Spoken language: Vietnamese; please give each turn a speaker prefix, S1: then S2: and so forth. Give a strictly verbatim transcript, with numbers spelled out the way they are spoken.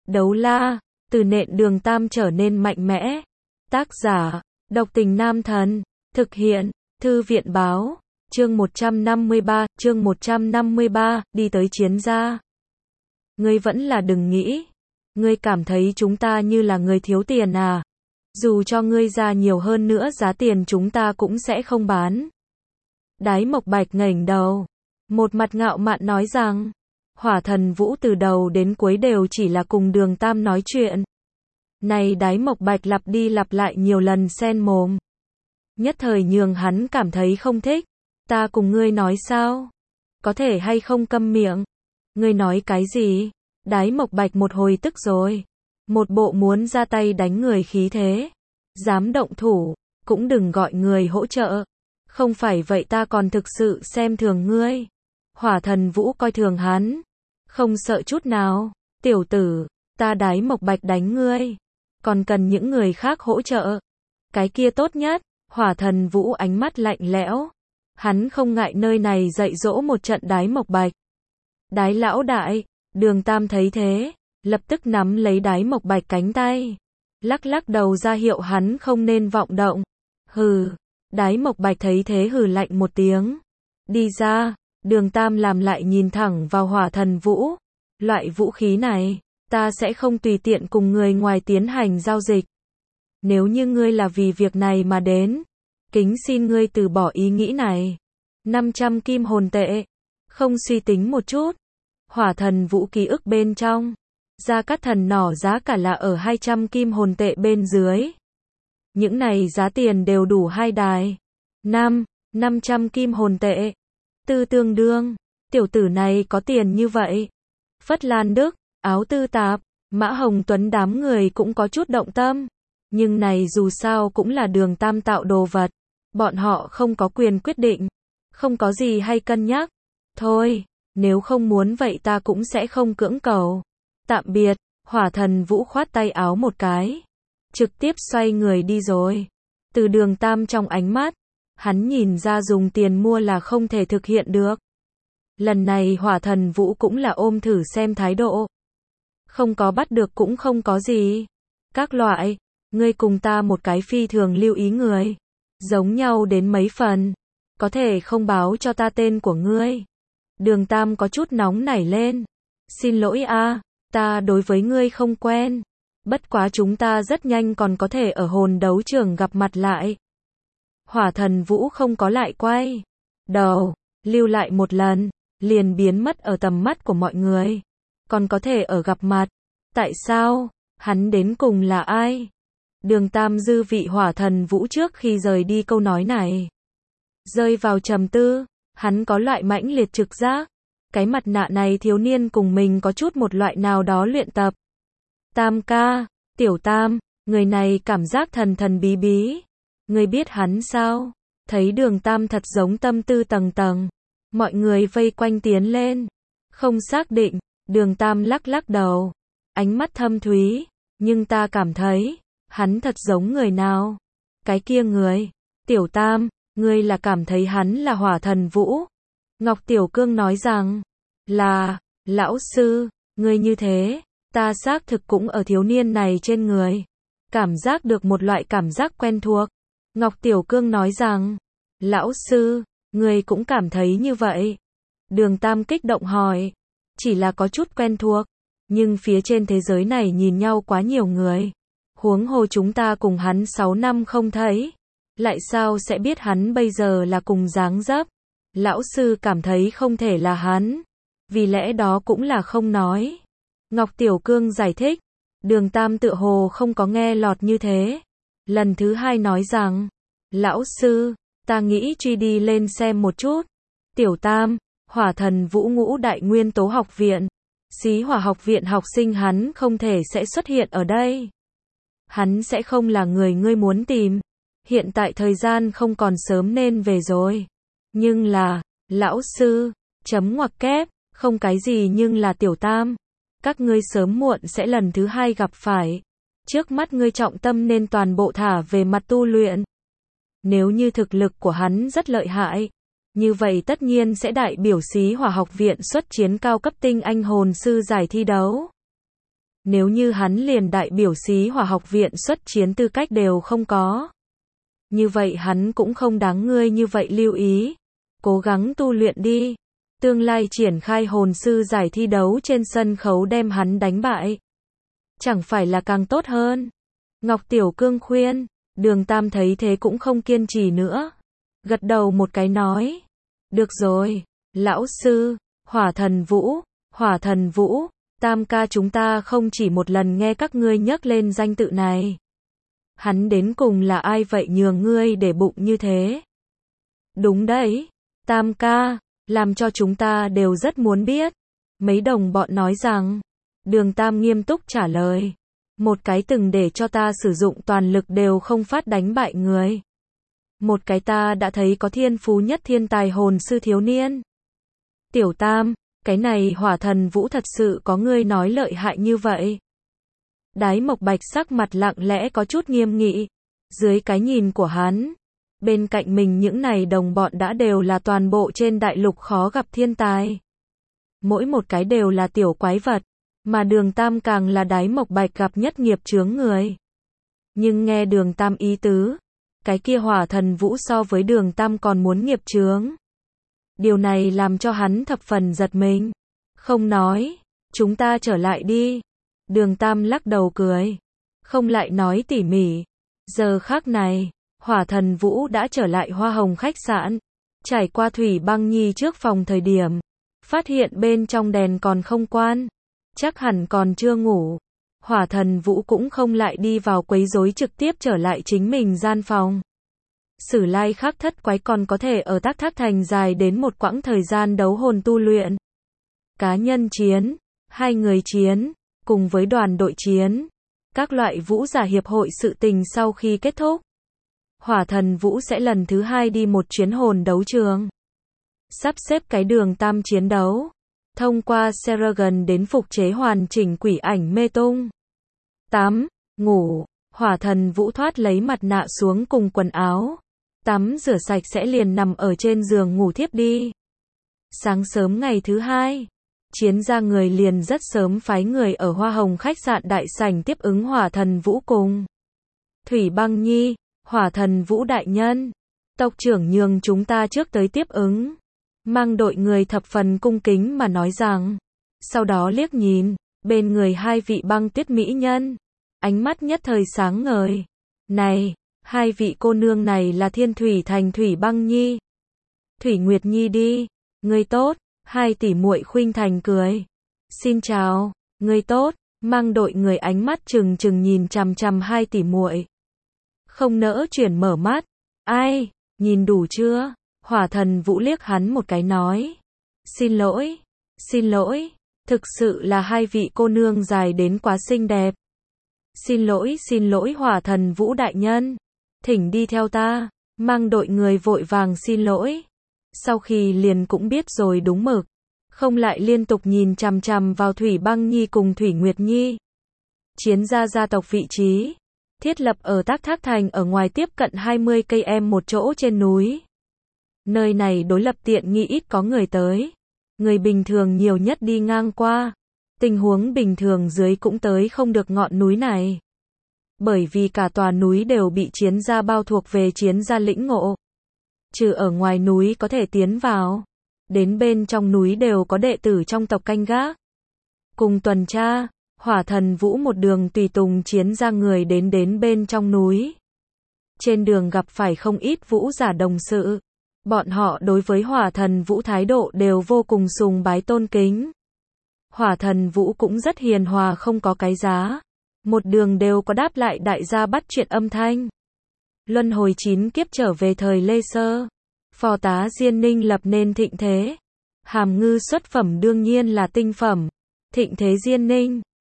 S1: Đấu la, từ nện Đường Tam trở nên mạnh mẽ. Tác giả, Độc Tình Nam Thần. Thực hiện, Thư viện Báo. Chương một trăm năm mươi ba, chương một trăm năm mươi ba, đi tới chiến gia. Ngươi vẫn là đừng nghĩ. Ngươi cảm thấy chúng ta như là người thiếu tiền à? Dù cho ngươi ra nhiều hơn nữa giá tiền chúng ta cũng sẽ không bán. Đái Mộc Bạch ngẩng đầu, một mặt ngạo mạn nói rằng, Hỏa Thần Vũ từ đầu đến cuối đều chỉ là cùng Đường Tam nói chuyện. Này Đái Mộc Bạch lặp đi lặp lại nhiều lần xen mồm. Nhất thời nhường hắn cảm thấy không thích. Ta cùng ngươi nói sao? Có thể hay không câm miệng? Ngươi nói cái gì? Đái Mộc Bạch một hồi tức rồi. Một bộ muốn ra tay đánh người khí thế. Dám động thủ, cũng đừng gọi người hỗ trợ. Không phải vậy ta còn thực sự xem thường ngươi. Hỏa Thần Vũ coi thường hắn. Không sợ chút nào. Tiểu tử, ta Đái Mộc Bạch đánh ngươi. Còn cần những người khác hỗ trợ. Cái kia tốt nhất. Hỏa Thần Vũ ánh mắt lạnh lẽo. Hắn không ngại nơi này dạy dỗ một trận Đái Mộc Bạch. Đái lão đại, Đường Tam thấy thế, lập tức nắm lấy Đái Mộc Bạch cánh tay. Lắc lắc đầu ra hiệu hắn không nên vọng động. Hừ, Đái Mộc Bạch thấy thế hừ lạnh một tiếng. Đi ra, Đường Tam làm lại nhìn thẳng vào Hỏa Thần Vũ. Loại vũ khí này, ta sẽ không tùy tiện cùng người ngoài tiến hành giao dịch. Nếu như ngươi là vì việc này mà đến, kính xin ngươi từ bỏ ý nghĩ này. năm trăm kim hồn tệ. Không suy tính một chút. Hỏa Thần Vũ ký ức bên trong. Gia Cát Thần nỏ giá cả là ở hai trăm kim hồn tệ bên dưới. Những này giá tiền đều đủ hai đài. năm, năm trăm kim hồn tệ. Tư tương đương. Tiểu tử này có tiền như vậy. Phất Lan Đức, Áo Tư Tạp, Mã Hồng Tuấn đám người cũng có chút động tâm. Nhưng này dù sao cũng là Đường Tam tạo đồ vật. Bọn họ không có quyền quyết định. Không có gì hay cân nhắc. Thôi, nếu không muốn vậy ta cũng sẽ không cưỡng cầu. Tạm biệt, Hỏa Thần Vũ khoát tay áo một cái. Trực tiếp xoay người đi rồi. Từ Đường Tam trong ánh mắt, hắn nhìn ra dùng tiền mua là không thể thực hiện được. Lần này Hỏa Thần Vũ cũng là ôm thử xem thái độ. Không có bắt được cũng không có gì. Các loại, ngươi cùng ta một cái phi thường lưu ý người. Giống nhau đến mấy phần. Có thể không báo cho ta tên của ngươi. Đường Tam có chút nóng nảy lên. Xin lỗi a, ta đối với ngươi không quen. Bất quá chúng ta rất nhanh còn có thể ở hồn đấu trường gặp mặt lại. Hỏa Thần Vũ không có lại quay đầu, lưu lại một lần, liền biến mất ở tầm mắt của mọi người. Còn có thể ở gặp mặt. Tại sao? Hắn đến cùng là ai? Đường Tam dư vị Hỏa Thần Vũ trước khi rời đi câu nói này. Rơi vào trầm tư, hắn có loại mãnh liệt trực giác. Cái mặt nạ này thiếu niên cùng mình có chút một loại nào đó luyện tập. Tam ca, Tiểu Tam, người này cảm giác thần thần bí bí. Người biết hắn sao? Thấy Đường Tam thật giống tâm tư tầng tầng. Mọi người vây quanh tiến lên. Không xác định, Đường Tam lắc lắc đầu. Ánh mắt thâm thúy, nhưng ta cảm thấy, hắn thật giống người nào? Cái kia người. Tiểu Tam, ngươi là cảm thấy hắn là Hỏa Thần Vũ. Ngọc Tiểu Cương nói rằng, là, lão sư, ngươi như thế, ta xác thực cũng ở thiếu niên này trên người. Cảm giác được một loại cảm giác quen thuộc. Ngọc Tiểu Cương nói rằng, lão sư, ngươi cũng cảm thấy như vậy. Đường Tam kích động hỏi, chỉ là có chút quen thuộc, nhưng phía trên thế giới này nhìn nhau quá nhiều người. Huống hồ chúng ta cùng hắn sáu năm không thấy. Lại sao sẽ biết hắn bây giờ là cùng dáng dấp? Lão sư cảm thấy không thể là hắn. Vì lẽ đó cũng là không nói. Ngọc Tiểu Cương giải thích. Đường Tam tựa hồ không có nghe lọt như thế. Lần thứ hai nói rằng, lão sư, ta nghĩ truy đi lên xem một chút. Tiểu Tam, Hỏa Thần Vũ ngũ đại nguyên tố học viện. Xí Hỏa học viện học sinh hắn không thể sẽ xuất hiện ở đây. Hắn sẽ không là người ngươi muốn tìm. Hiện tại thời gian không còn sớm nên về rồi. Nhưng là, lão sư, chấm ngoặc kép, không cái gì nhưng là Tiểu Tam. Các ngươi sớm muộn sẽ lần thứ hai gặp phải. Trước mắt ngươi trọng tâm nên toàn bộ thả về mặt tu luyện. Nếu như thực lực của hắn rất lợi hại, như vậy tất nhiên sẽ đại biểu Xí Hỏa học viện xuất chiến cao cấp tinh anh hồn sư giải thi đấu. Nếu như hắn liền đại biểu Xí Hỏa học viện xuất chiến tư cách đều không có, như vậy hắn cũng không đáng ngươi như vậy lưu ý. Cố gắng tu luyện đi. Tương lai triển khai hồn sư giải thi đấu trên sân khấu đem hắn đánh bại, chẳng phải là càng tốt hơn. Ngọc Tiểu Cương khuyên. Đường Tam thấy thế cũng không kiên trì nữa. Gật đầu một cái nói. Được rồi, lão sư. Hỏa Thần Vũ, Hỏa Thần Vũ, Tam ca chúng ta không chỉ một lần nghe các ngươi nhắc lên danh tự này. Hắn đến cùng là ai vậy nhường ngươi để bụng như thế? Đúng đấy, Tam ca, làm cho chúng ta đều rất muốn biết. Mấy đồng bọn nói rằng. Đường Tam nghiêm túc trả lời. Một cái từng để cho ta sử dụng toàn lực đều không phát đánh bại người. Một cái ta đã thấy có thiên phú nhất thiên tài hồn sư thiếu niên. Tiểu Tam, cái này Hỏa Thần Vũ thật sự có ngươi nói lợi hại như vậy? Đái Mộc Bạch sắc mặt lặng lẽ có chút nghiêm nghị. Dưới cái nhìn của hắn, bên cạnh mình những này đồng bọn đã đều là toàn bộ trên đại lục khó gặp thiên tài. Mỗi một cái đều là tiểu quái vật, mà Đường Tam càng là Đái Mộc Bạch gặp nhất nghiệp chướng người. Nhưng nghe Đường Tam ý tứ, cái kia Hỏa Thần Vũ so với Đường Tam còn muốn nghiệp chướng. Điều này làm cho hắn thập phần giật mình. Không nói, chúng ta trở lại đi. Đường Tam lắc đầu cười. Không lại nói tỉ mỉ. Giờ khác này, Hỏa Thần Vũ đã trở lại Hoa Hồng khách sạn. Trải qua Thủy Băng Nhi trước phòng thời điểm. Phát hiện bên trong đèn còn không quan. Chắc hẳn còn chưa ngủ. Hỏa Thần Vũ cũng không lại đi vào quấy rối, trực tiếp trở lại chính mình gian phòng. Sử lai khắc thất quái còn có thể ở Tác Thác Thành dài đến một quãng thời gian đấu hồn tu luyện. Cá nhân chiến, hai người chiến, cùng với đoàn đội chiến, các loại vũ giả hiệp hội sự tình sau khi kết thúc. Hỏa Thần Vũ sẽ lần thứ hai đi một chuyến hồn đấu trường. Sắp xếp cái Đường Tam chiến đấu. Thông qua Seragon đến phục chế hoàn chỉnh quỷ ảnh mê tung. Tắm, ngủ, Hỏa Thần Vũ thoát lấy mặt nạ xuống cùng quần áo. Tắm rửa sạch sẽ liền nằm ở trên giường ngủ thiếp đi. Sáng sớm ngày thứ hai, chiến gia người liền rất sớm phái người ở Hoa Hồng khách sạn đại sảnh tiếp ứng Hỏa Thần Vũ cùng Thủy Băng Nhi. Hỏa Thần Vũ đại nhân, tộc trưởng nhường chúng ta trước tới tiếp ứng. Mang đội người thập phần cung kính mà nói rằng. Sau đó liếc nhìn, bên người hai vị băng tuyết mỹ nhân. Ánh mắt nhất thời sáng ngời. Này, hai vị cô nương này là Thiên Thủy Thành Thủy Băng Nhi, Thủy Nguyệt Nhi đi. Ngươi tốt, hai tỷ muội khuynh thành cười. Xin chào, ngươi tốt, mang đội người ánh mắt trừng trừng nhìn chằm chằm hai tỷ muội. Không nỡ chuyển mở mắt. Ai, nhìn đủ chưa? Hỏa Thần Vũ liếc hắn một cái nói. Xin lỗi, xin lỗi, thực sự là hai vị cô nương dài đến quá xinh đẹp. Xin lỗi, xin lỗi Hỏa Thần Vũ đại nhân. Thỉnh đi theo ta. Mang đội người vội vàng xin lỗi. Sau khi liền cũng biết rồi đúng mực. Không lại liên tục nhìn chằm chằm vào Thủy Băng Nhi cùng Thủy Nguyệt Nhi. Chiến gia gia tộc vị trí thiết lập ở Tác Thác Thành ở ngoài tiếp cận hai mươi cây em một chỗ trên núi. Nơi này đối lập tiện nghi ít có người tới. Người bình thường nhiều nhất đi ngang qua. Tình huống bình thường dưới cũng tới không được ngọn núi này. Bởi vì cả tòa núi đều bị chiến gia bao thuộc về chiến gia lĩnh ngộ. Trừ ở ngoài núi có thể tiến vào. Đến bên trong núi đều có đệ tử trong tộc canh gác. Cùng tuần tra, Hỏa Thần Vũ một đường tùy tùng chiến gia người đến đến bên trong núi. Trên đường gặp phải không ít vũ giả đồng sự. Bọn họ đối với Hỏa Thần Vũ thái độ đều vô cùng sùng bái tôn kính. Hỏa Thần Vũ cũng rất hiền hòa không có cái giá. Một đường đều có đáp lại đại gia bắt chuyện âm thanh. Luân hồi chín kiếp trở về thời Lê Sơ. Phò tá Diên Ninh lập nên thịnh thế. Hàm ngư xuất phẩm đương nhiên là tinh phẩm. Thịnh thế Diên Ninh.